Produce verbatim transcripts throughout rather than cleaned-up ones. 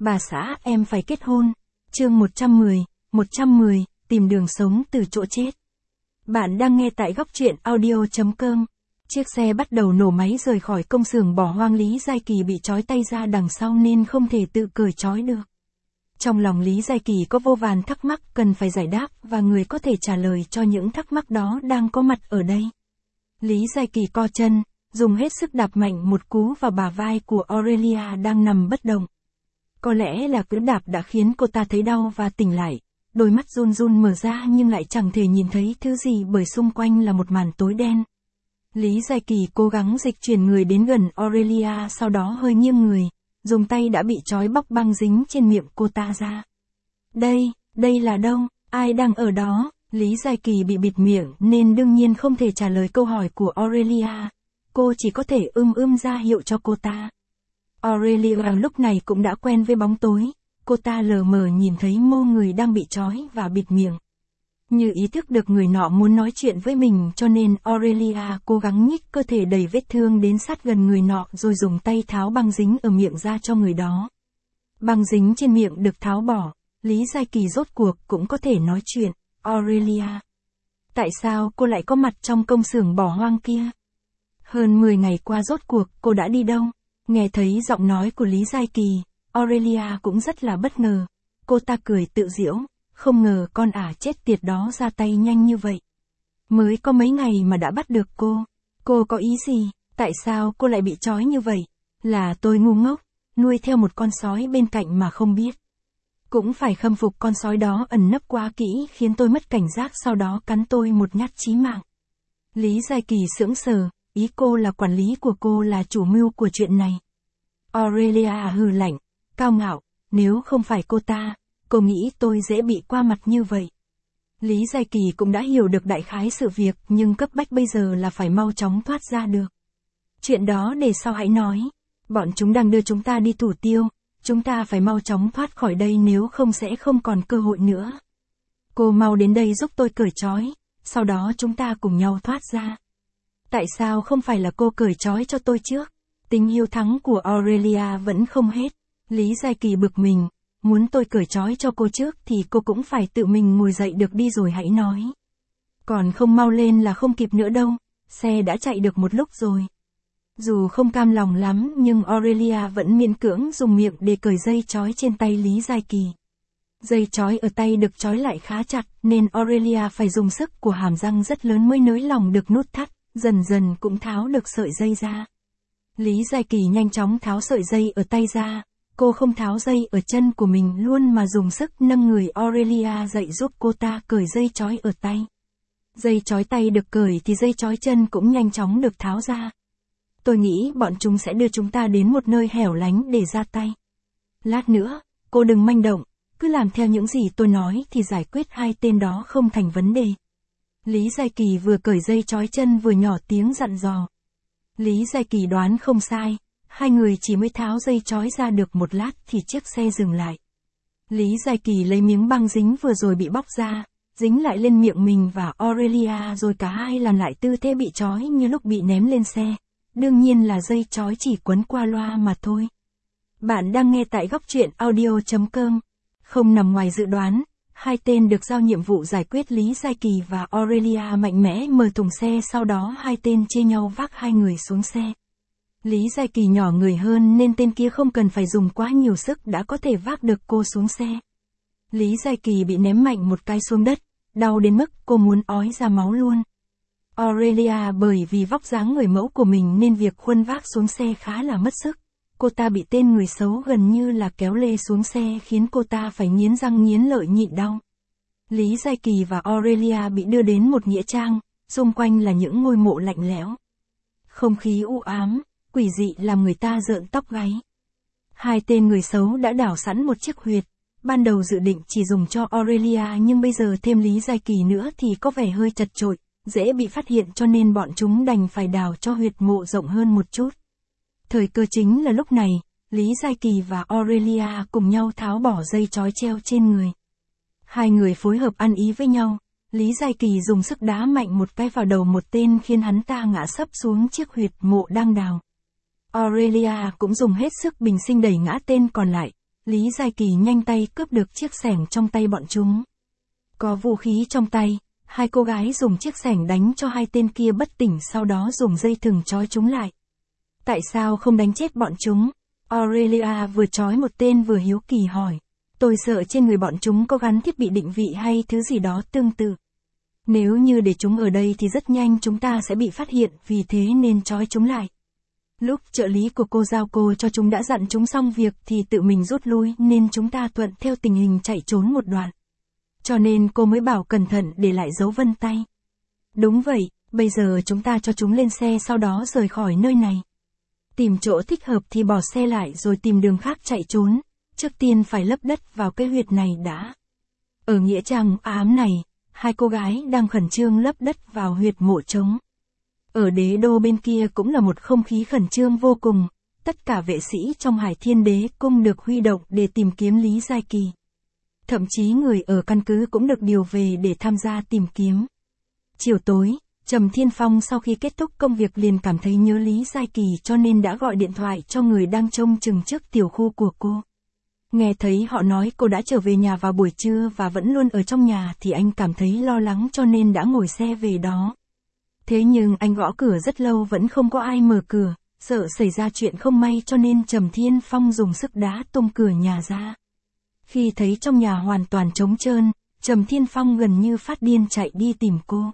Bà xã em phải kết hôn. Chương một trăm mười, một trăm mười, tìm đường sống từ chỗ chết. Bạn đang nghe tại góc truyện audio chấm com. Chiếc xe bắt đầu nổ máy rời khỏi công xưởng bỏ hoang. Lý Giai Kỳ bị trói tay ra đằng sau nên không thể tự cởi trói được. Trong lòng Lý Giai Kỳ có vô vàn thắc mắc cần phải giải đáp và người có thể trả lời cho những thắc mắc đó đang có mặt ở đây. Lý Giai Kỳ co chân, dùng hết sức đạp mạnh một cú vào bả vai của Aurelia đang nằm bất động. Có lẽ là cú đạp đã khiến cô ta thấy đau và tỉnh lại, đôi mắt run run mở ra nhưng lại chẳng thể nhìn thấy thứ gì bởi xung quanh là một màn tối đen. Lý Giai Kỳ cố gắng dịch chuyển người đến gần Aurelia, sau đó hơi nghiêng người, dùng tay đã bị trói bóc băng dính trên miệng cô ta ra. Đây, đây là đâu, ai đang ở đó? Lý Giai Kỳ bị bịt miệng nên đương nhiên không thể trả lời câu hỏi của Aurelia, cô chỉ có thể ưm ưm ra hiệu cho cô ta. Aurelia lúc này cũng đã quen với bóng tối, cô ta lờ mờ nhìn thấy mô người đang bị trói và bịt miệng. Như ý thức được người nọ muốn nói chuyện với mình cho nên Aurelia cố gắng nhích cơ thể đầy vết thương đến sát gần người nọ rồi dùng tay tháo băng dính ở miệng ra cho người đó. Băng dính trên miệng được tháo bỏ, Lý Giai Kỳ rốt cuộc cũng có thể nói chuyện. Aurelia, tại sao cô lại có mặt trong công xưởng bỏ hoang kia? Hơn mười ngày qua rốt cuộc cô đã đi đâu? Nghe thấy giọng nói của Lý Giai Kỳ, Aurelia cũng rất là bất ngờ. Cô ta cười tự giễu, không ngờ con ả chết tiệt đó ra tay nhanh như vậy. Mới có mấy ngày mà đã bắt được cô. Cô có ý gì? Tại sao cô lại bị trói như vậy? Là tôi ngu ngốc, nuôi theo một con sói bên cạnh mà không biết. Cũng phải khâm phục con sói đó ẩn nấp quá kỹ khiến tôi mất cảnh giác, sau đó cắn tôi một nhát chí mạng. Lý Giai Kỳ sững sờ, ý cô là quản lý của cô là chủ mưu của chuyện này. Aurelia hừ lạnh, cao ngạo, nếu không phải cô ta, cô nghĩ tôi dễ bị qua mặt như vậy. Lý Giai Kỳ cũng đã hiểu được đại khái sự việc nhưng cấp bách bây giờ là phải mau chóng thoát ra được. Chuyện đó để sau hãy nói, bọn chúng đang đưa chúng ta đi thủ tiêu. Chúng ta phải mau chóng thoát khỏi đây nếu không sẽ không còn cơ hội nữa. Cô mau đến đây giúp tôi cởi trói, sau đó chúng ta cùng nhau thoát ra. Tại sao không phải là cô cởi trói cho tôi trước? Tính hiếu thắng của Aurelia vẫn không hết. Lý Giai Kỳ bực mình, muốn tôi cởi trói cho cô trước thì cô cũng phải tự mình ngồi dậy được đi rồi hãy nói. Còn không mau lên là không kịp nữa đâu, xe đã chạy được một lúc rồi. Dù không cam lòng lắm nhưng Aurelia vẫn miễn cưỡng dùng miệng để cởi dây trói trên tay Lý Giai Kỳ. Dây trói ở tay được trói lại khá chặt nên Aurelia phải dùng sức của hàm răng rất lớn mới nới lỏng được nút thắt, dần dần cũng tháo được sợi dây ra. Lý Giai Kỳ nhanh chóng tháo sợi dây ở tay ra, cô không tháo dây ở chân của mình luôn mà dùng sức nâng người Aurelia dậy giúp cô ta cởi dây trói ở tay. Dây trói tay được cởi thì dây trói chân cũng nhanh chóng được tháo ra. Tôi nghĩ bọn chúng sẽ đưa chúng ta đến một nơi hẻo lánh để ra tay. Lát nữa, cô đừng manh động, cứ làm theo những gì tôi nói thì giải quyết hai tên đó không thành vấn đề. Lý Giai Kỳ vừa cởi dây trói chân vừa nhỏ tiếng dặn dò. Lý Giai Kỳ đoán không sai, hai người chỉ mới tháo dây trói ra được một lát thì chiếc xe dừng lại. Lý Giai Kỳ lấy miếng băng dính vừa rồi bị bóc ra, dính lại lên miệng mình và Aurelia rồi cả hai làm lại tư thế bị trói như lúc bị ném lên xe. Đương nhiên là dây trói chỉ quấn qua loa mà thôi. Bạn đang nghe tại góc truyện audio chấm com. Không nằm ngoài dự đoán, hai tên được giao nhiệm vụ giải quyết Lý Giai Kỳ và Aurelia mạnh mẽ mở thùng xe, sau đó hai tên chia nhau vác hai người xuống xe. Lý Giai Kỳ nhỏ người hơn nên tên kia không cần phải dùng quá nhiều sức đã có thể vác được cô xuống xe. Lý Giai Kỳ bị ném mạnh một cái xuống đất, đau đến mức cô muốn ói ra máu luôn. Aurelia bởi vì vóc dáng người mẫu của mình nên việc khuân vác xuống xe khá là mất sức. Cô ta bị tên người xấu gần như là kéo lê xuống xe khiến cô ta phải nghiến răng nghiến lợi nhịn đau. Lý Giai Kỳ và Aurelia bị đưa đến một nghĩa trang, xung quanh là những ngôi mộ lạnh lẽo. Không khí u ám, quỷ dị làm người ta rợn tóc gáy. Hai tên người xấu đã đào sẵn một chiếc huyệt. Ban đầu dự định chỉ dùng cho Aurelia nhưng bây giờ thêm Lý Giai Kỳ nữa thì có vẻ hơi chật chội, dễ bị phát hiện cho nên bọn chúng đành phải đào cho huyệt mộ rộng hơn một chút. Thời cơ chính là lúc này, Lý Giai Kỳ và Aurelia cùng nhau tháo bỏ dây trói treo trên người. Hai người phối hợp ăn ý với nhau, Lý Giai Kỳ dùng sức đá mạnh một cái vào đầu một tên khiến hắn ta ngã sấp xuống chiếc huyệt mộ đang đào. Aurelia cũng dùng hết sức bình sinh đẩy ngã tên còn lại, Lý Giai Kỳ nhanh tay cướp được chiếc xẻng trong tay bọn chúng. Có vũ khí trong tay, hai cô gái dùng chiếc xẻng đánh cho hai tên kia bất tỉnh, sau đó dùng dây thừng trói chúng lại. Tại sao không đánh chết bọn chúng? Aurelia vừa trói một tên vừa hiếu kỳ hỏi. Tôi sợ trên người bọn chúng có gắn thiết bị định vị hay thứ gì đó tương tự. Nếu như để chúng ở đây thì rất nhanh chúng ta sẽ bị phát hiện, vì thế nên trói chúng lại. Lúc trợ lý của cô giao cô cho chúng đã dặn chúng xong việc thì tự mình rút lui, nên chúng ta thuận theo tình hình chạy trốn một đoạn. Cho nên cô mới bảo cẩn thận để lại dấu vân tay. Đúng vậy, bây giờ chúng ta cho chúng lên xe, sau đó rời khỏi nơi này. Tìm chỗ thích hợp thì bỏ xe lại rồi tìm đường khác chạy trốn. Trước tiên phải lấp đất vào cái huyệt này đã. Ở nghĩa trang ám này, hai cô gái đang khẩn trương lấp đất vào huyệt mộ trống. Ở đế đô bên kia cũng là một không khí khẩn trương vô cùng. Tất cả vệ sĩ trong Hải Thiên Đế Cung được huy động để tìm kiếm Lý Giai Kỳ. Thậm chí người ở căn cứ cũng được điều về để tham gia tìm kiếm. Chiều tối, Trầm Thiên Phong sau khi kết thúc công việc liền cảm thấy nhớ Lý Giai Kỳ, cho nên đã gọi điện thoại cho người đang trông chừng trước tiểu khu của cô. Nghe thấy họ nói cô đã trở về nhà vào buổi trưa và vẫn luôn ở trong nhà thì anh cảm thấy lo lắng, cho nên đã ngồi xe về đó. Thế nhưng anh gõ cửa rất lâu vẫn không có ai mở cửa, sợ xảy ra chuyện không may cho nên Trầm Thiên Phong dùng sức đá tung cửa nhà ra. Khi thấy trong nhà hoàn toàn trống trơn, Trầm Thiên Phong gần như phát điên chạy đi tìm cô.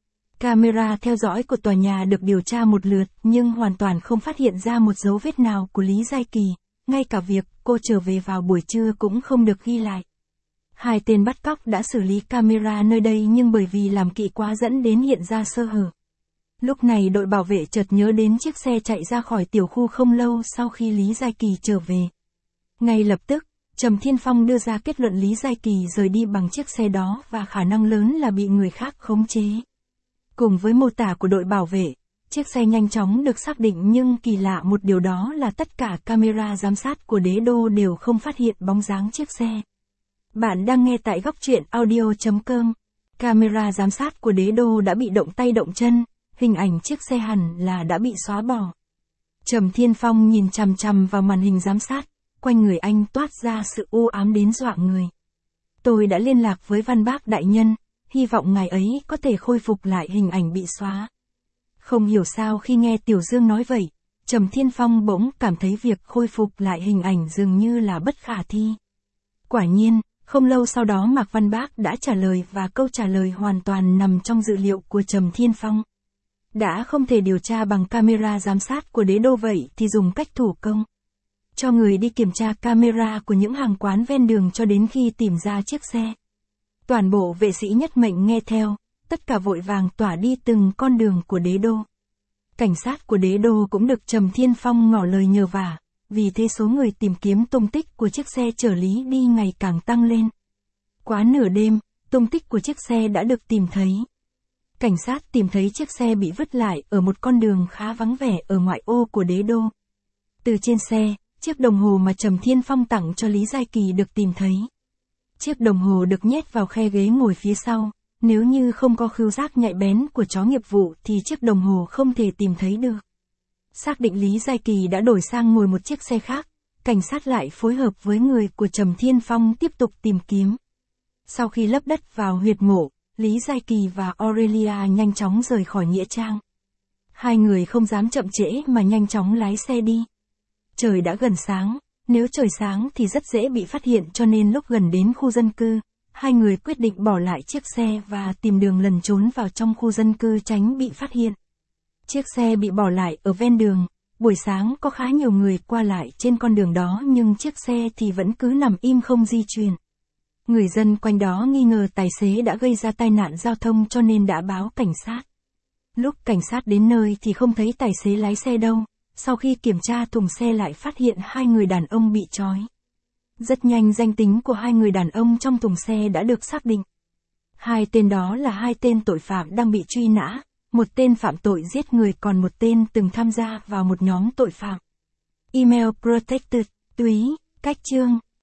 Camera theo dõi của tòa nhà được điều tra một lượt nhưng hoàn toàn không phát hiện ra một dấu vết nào của Lý Giai Kỳ, ngay cả việc cô trở về vào buổi trưa cũng không được ghi lại. Hai tên bắt cóc đã xử lý camera nơi đây nhưng bởi vì làm kỹ quá dẫn đến hiện ra sơ hở. Lúc này đội bảo vệ chợt nhớ đến chiếc xe chạy ra khỏi tiểu khu không lâu sau khi Lý Giai Kỳ trở về. Ngay lập tức, Trầm Thiên Phong đưa ra kết luận Lý Giai Kỳ rời đi bằng chiếc xe đó và khả năng lớn là bị người khác khống chế. Cùng với mô tả của đội bảo vệ, chiếc xe nhanh chóng được xác định, nhưng kỳ lạ một điều đó là tất cả camera giám sát của đế đô đều không phát hiện bóng dáng chiếc xe. Bạn đang nghe tại góc truyện audio chấm com. Camera giám sát của đế đô đã bị động tay động chân, hình ảnh chiếc xe hẳn là đã bị xóa bỏ. Trầm Thiên Phong nhìn chằm chằm vào màn hình giám sát, quanh người anh toát ra sự u ám đến dọa người. Tôi đã liên lạc với Văn Bác đại nhân, hy vọng ngài ấy có thể khôi phục lại hình ảnh bị xóa. Không hiểu sao khi nghe Tiểu Dương nói vậy, Trầm Thiên Phong bỗng cảm thấy việc khôi phục lại hình ảnh dường như là bất khả thi. Quả nhiên, không lâu sau đó Mạc Văn Bác đã trả lời và câu trả lời hoàn toàn nằm trong dự liệu của Trầm Thiên Phong. Đã không thể điều tra bằng camera giám sát của đế đô vậy thì dùng cách thủ công. Cho người đi kiểm tra camera của những hàng quán ven đường cho đến khi tìm ra chiếc xe. Toàn bộ vệ sĩ nhất mệnh nghe theo, tất cả vội vàng tỏa đi từng con đường của đế đô. Cảnh sát của đế đô cũng được Trầm Thiên Phong ngỏ lời nhờ vả, vì thế số người tìm kiếm tung tích của chiếc xe chở Lý đi ngày càng tăng lên. Quá nửa đêm, tung tích của chiếc xe đã được tìm thấy. Cảnh sát tìm thấy chiếc xe bị vứt lại ở một con đường khá vắng vẻ ở ngoại ô của đế đô. Từ trên xe, chiếc đồng hồ mà Trầm Thiên Phong tặng cho Lý Giai Kỳ được tìm thấy. Chiếc đồng hồ được nhét vào khe ghế ngồi phía sau, nếu như không có khứu giác nhạy bén của chó nghiệp vụ thì chiếc đồng hồ không thể tìm thấy được. Xác định Lý Giai Kỳ đã đổi sang ngồi một chiếc xe khác, cảnh sát lại phối hợp với người của Trầm Thiên Phong tiếp tục tìm kiếm. Sau khi lấp đất vào huyệt mộ, Lý Giai Kỳ và Aurelia nhanh chóng rời khỏi nghĩa trang. Hai người không dám chậm trễ mà nhanh chóng lái xe đi. Trời đã gần sáng, nếu trời sáng thì rất dễ bị phát hiện, cho nên lúc gần đến khu dân cư, hai người quyết định bỏ lại chiếc xe và tìm đường lẩn trốn vào trong khu dân cư tránh bị phát hiện. Chiếc xe bị bỏ lại ở ven đường, buổi sáng có khá nhiều người qua lại trên con đường đó nhưng chiếc xe thì vẫn cứ nằm im không di chuyển. Người dân quanh đó nghi ngờ tài xế đã gây ra tai nạn giao thông cho nên đã báo cảnh sát. Lúc cảnh sát đến nơi thì không thấy tài xế lái xe đâu, sau khi kiểm tra thùng xe lại phát hiện hai người đàn ông bị trói. Rất nhanh danh tính của hai người đàn ông trong thùng xe đã được xác định. Hai tên đó là hai tên tội phạm đang bị truy nã, một tên phạm tội giết người còn một tên từng tham gia vào một nhóm tội phạm. Email protected, túy, cách chương.